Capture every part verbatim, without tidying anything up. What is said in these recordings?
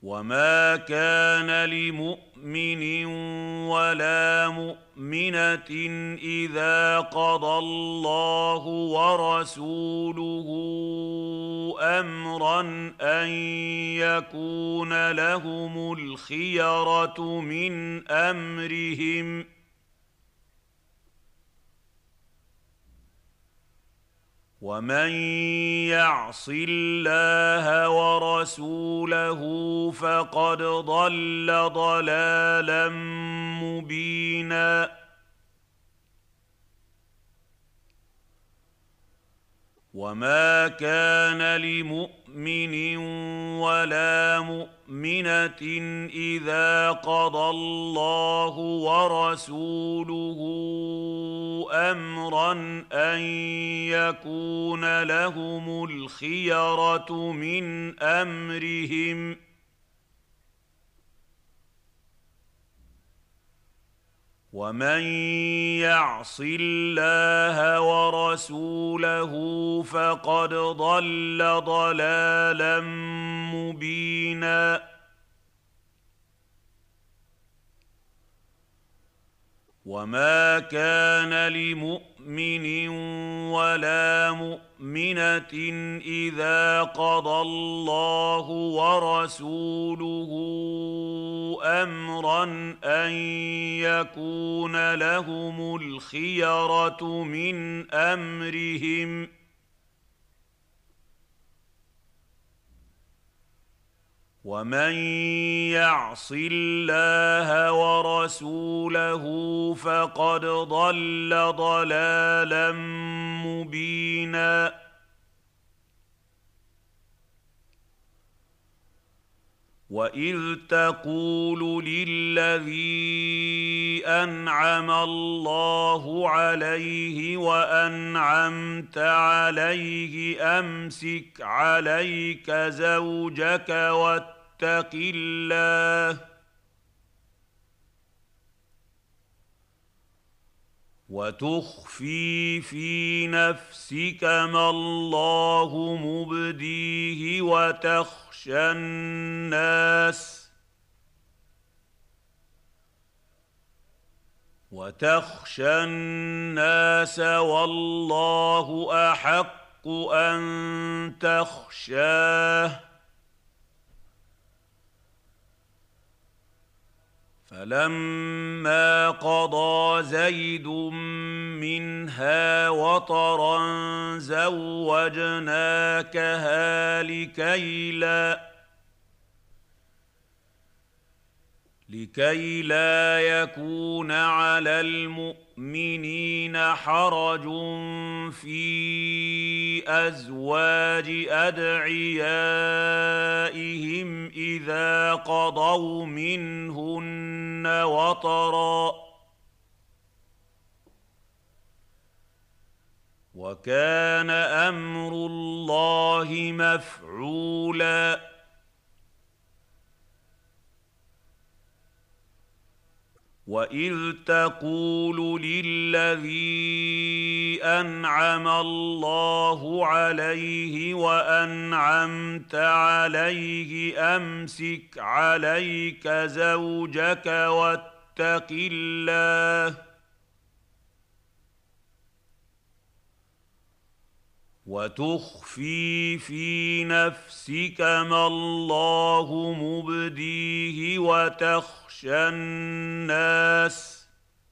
وما كان لمؤمن ولا مؤمنة إذا قضى الله ورسوله أمرا أن يكون لهم الخيرة من أمرهم، ومن يعص الله ورسوله فقد ضل ضلالا مبينا. وما كان لمؤمن ولا مؤمنة إذا قضى الله ورسوله أمرا أن يكون لهم الخيرة من أمرهم، ومن يعص الله ورسوله فقد ضل ضلالا مبينا. وما كان لمؤمن ولا مؤمنة إذا قضى الله ورسوله أمرا أن يكون لهم الخيرة من أمرهم، ومن يعص الله ورسوله فقد ضل ضلالا مبينا. وإذ تقول للذي أنعم الله عليه وأنعمت عليه أمسك عليك زوجك واتق الله وتخفي في نفسك ما الله مبديه وتخشى الناس وتخشى الناس والله أحق أن تخشاه. فلما قضى زيد منها وطرا زوجناكها لكي لا لكي لا يكون على المؤمنين حرج في أزواج أدعيائهم إذا قضوا منهن وطرا، وكان أمر الله مفعولا. وإذ تقول للذي أنعم الله عليه وأنعمت عليه أمسك عليك زوجك واتق الله وتخفي في نفسك ما الله مبديه وتخشى الناس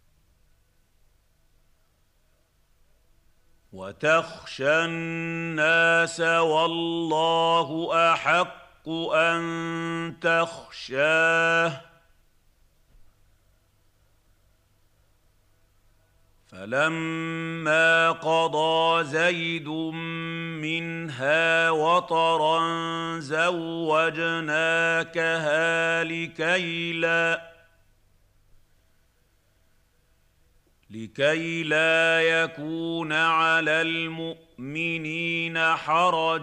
وتخشى الناس والله أحق أن تخشاه. فلما قضى زيد منها وطرا زوجناكها لكي لا لكي لا يكون على المؤمنين حرج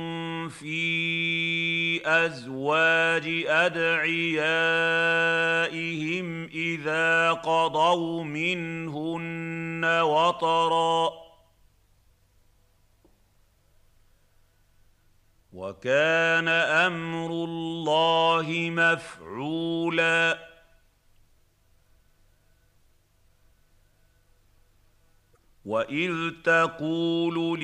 في أزواج أدعيائهم إذا قضوا منهن وطرا وكان امر الله مفعولا واذ تقول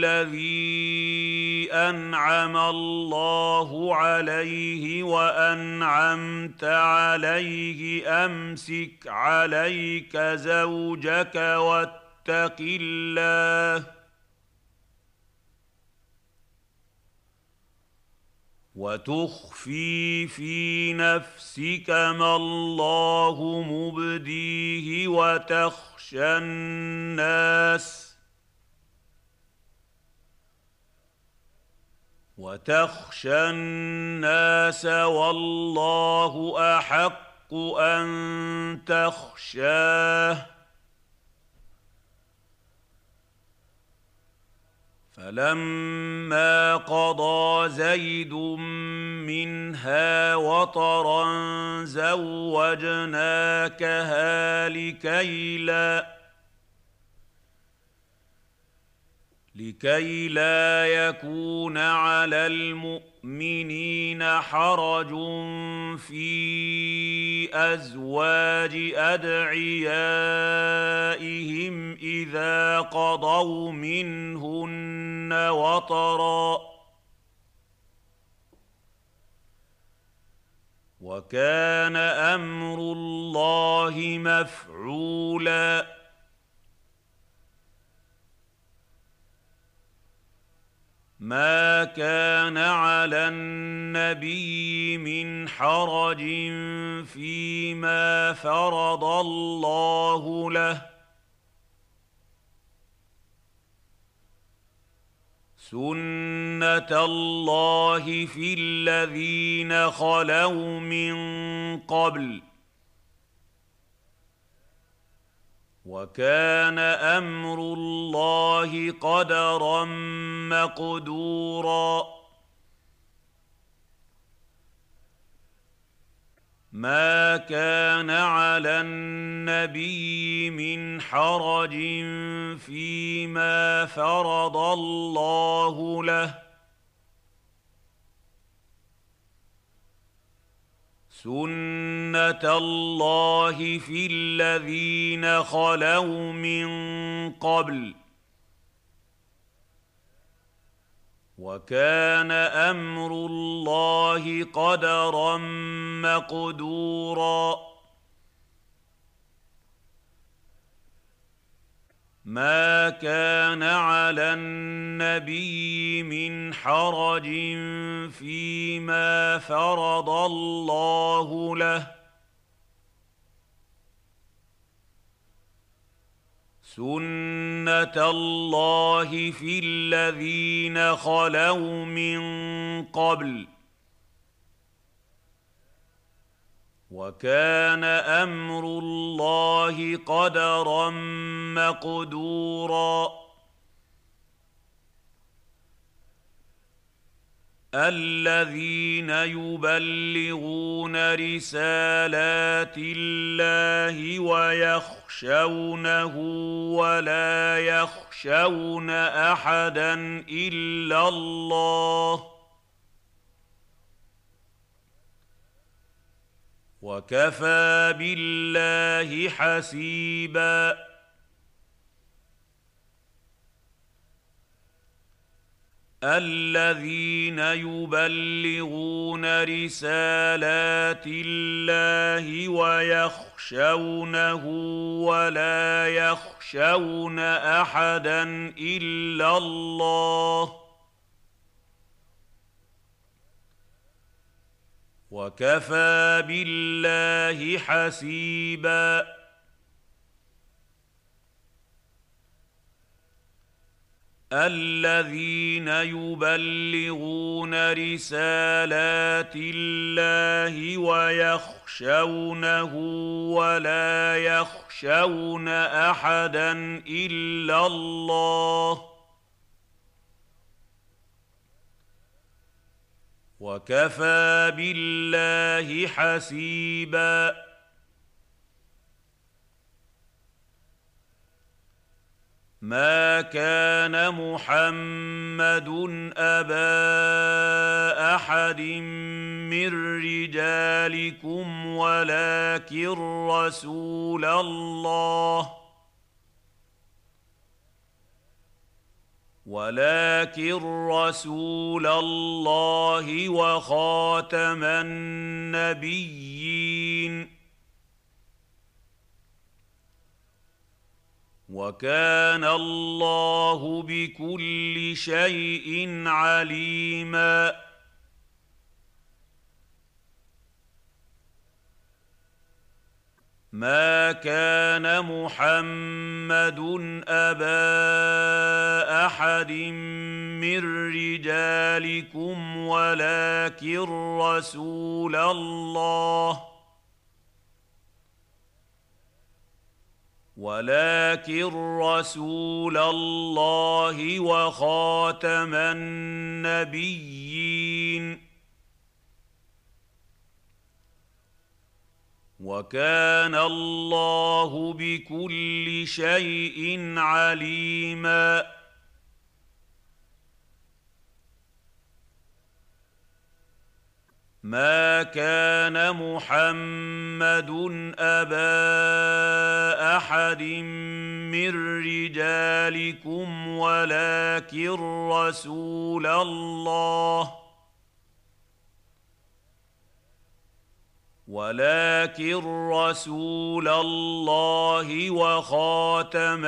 للذي انعم الله عليه وانعمت عليه امسك عليك زوجك واتق الله وتخفي في نفسك ما الله مبديه وتخشى الناس وتخشى الناس والله أحق أن تخشاه فلما قضى زيد منها وطرا زوجناكها لكي لا لكي لا يكون على المؤمنين حرج في أزواج أدعيائهم إذا قضوا منهن وطرا وكان أمر الله مفعولا ما كان على النبي من حرج فيما فرض الله له سنة الله في الذين خلوا من قبل وكان أمر الله قدرا مقدورا ما كان على النبي من حرج فيما فرض الله له سنة الله في الذين خلوا من قبل وكان أمر الله قدرا مقدورا ما كان على النبي من حرج فيما فرض الله له سنة الله في الذين خلوا من قبل وكان أمر الله قدرا مقدورا الذين يبلغون رسالات الله ويخشونه ولا يخشون أحدا إلا الله وكفى بالله حسيبا الذين يبلغون رسالات الله ويخشونه ولا يخشون أحدا إلا الله وكفى بالله حسيبا الذين يبلغون رسالات الله ويخشونه ولا يخشون أحدا إلا الله وكفى بالله حسيبا ما كان محمد أبا أحد من رجالكم ولكن رسول الله ولكن رسول الله وخاتم النبيين وكان الله بكل شيء عليما ما كان محمد أبا أحد من رجالكم ولكن رسول الله ولكن رسول الله وخاتم النبيين وكان الله بكل شيء عليما ما كان محمد أبا أحد من رجالكم ولكن رسول الله ولكن رسول الله وخاتم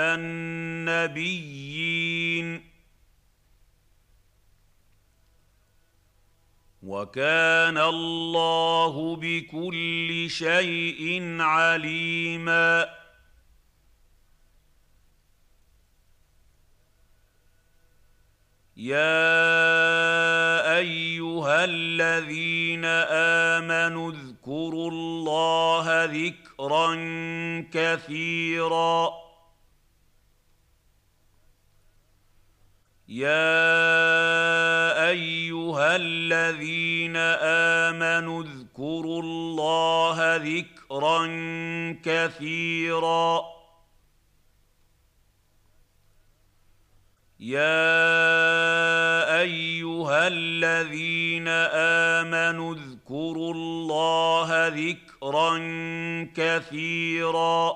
النبيين وكان الله بكل شيء عليما يا أيها الذين آمنوا اذكروا الله ذكرا كثيرا يا أيها الذين آمنوا اذكروا الله ذكرا كثيرا يا أيها الذين آمنوا اذكروا الله ذكرا كثيرا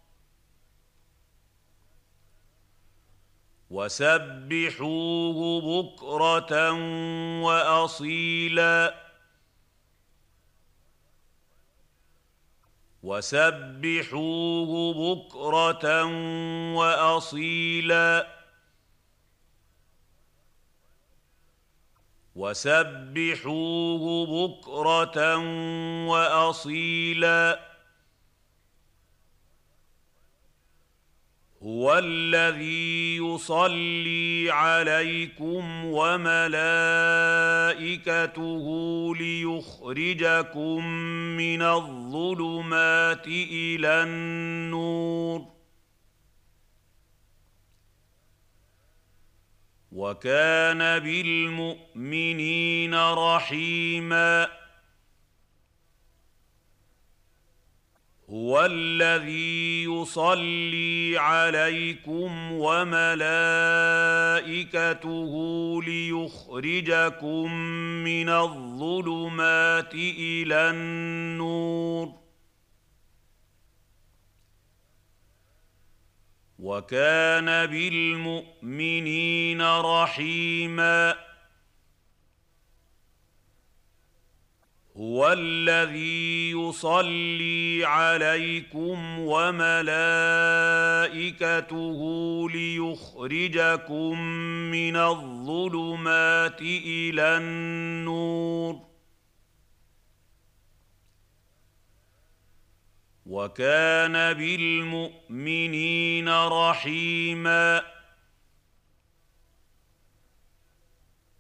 وسبحوه بكرة وأصيلا وسبحوه بكرة وأصيلا وسبحوه بكرة وأصيلا هو الذي يصلي عليكم وملائكته ليخرجكم من الظلمات إلى النور وكان بالمؤمنين رحيما هو الذي يصلي عليكم وملائكته ليخرجكم من الظلمات إلى النور وكان بالمؤمنين رحيما هو الذي يصلي عليكم وملائكته ليخرجكم من الظلمات إلى النور وكان بالمؤمنين رحيما